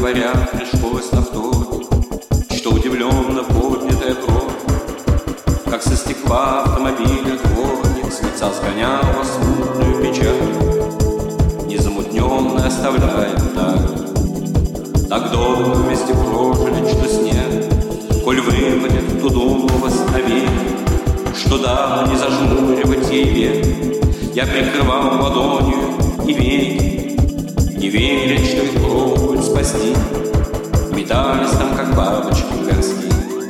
говоря, пришлось на вторник, что удивленно поднятая бровь, как со стекла автомобиля дворник с лица сгоняла смутную печаль, незамутненно оставляя вдаль. Так долго вместе прожили, что снег, коль выпадет, то думал вас навек, что да, не зажмуривать ей век. Я прикрывал ладонью и веки, не веря, что их пробуют спасти, метались там, как бабочки в горсти.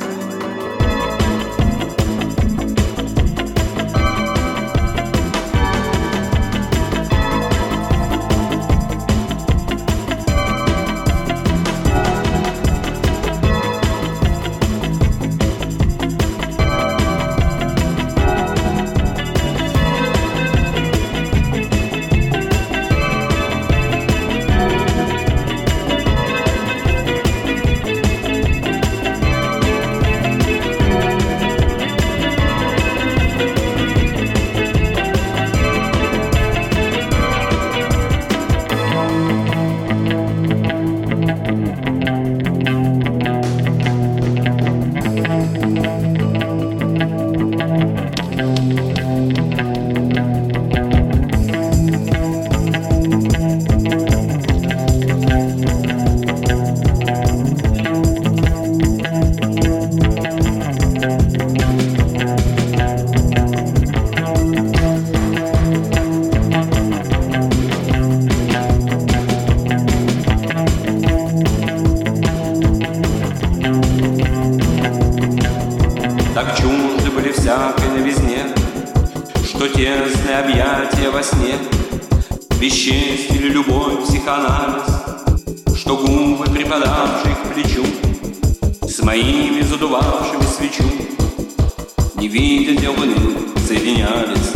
Так чужды были всякой новизне, что тесные объятия во сне бесчестили любовь, психоанализ, что губы, припадавшие к плечу, с моими задувавшими свечу, не видя дел иных, соединялись.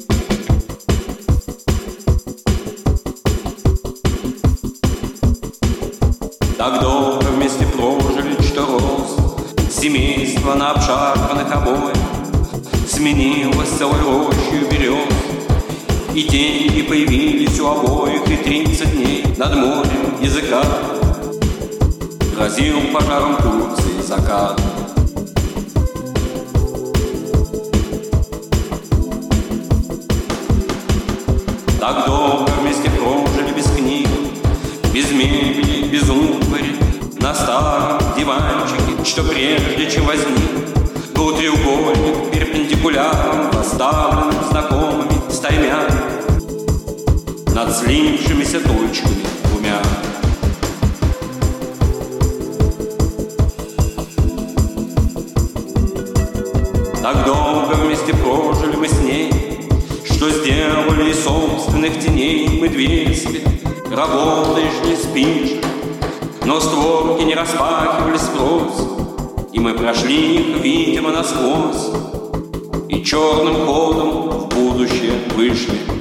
Так долго вместе прожили, что рос семейство на обшарпанных обоях, сменилось целой рощью берез, и деньги появились у обоих, и 30 дней над морем языка грозил пожаром Турции закат. Так долго вместе прожили без книг, без мебели, без утвари, на старом диванчике, что прежде чем возник, был треугольник перпендикуляром, поставленным знакомыми стаймями над слипшимися точками двумя. Так долго вместе прожили мы с ней, что сделали из собственных теней мы дверь себе. Работаешь, не спишь, но створки не распахивались врозь, и мы прошли их, видимо, насквозь, и черным ходом в будущее вышли.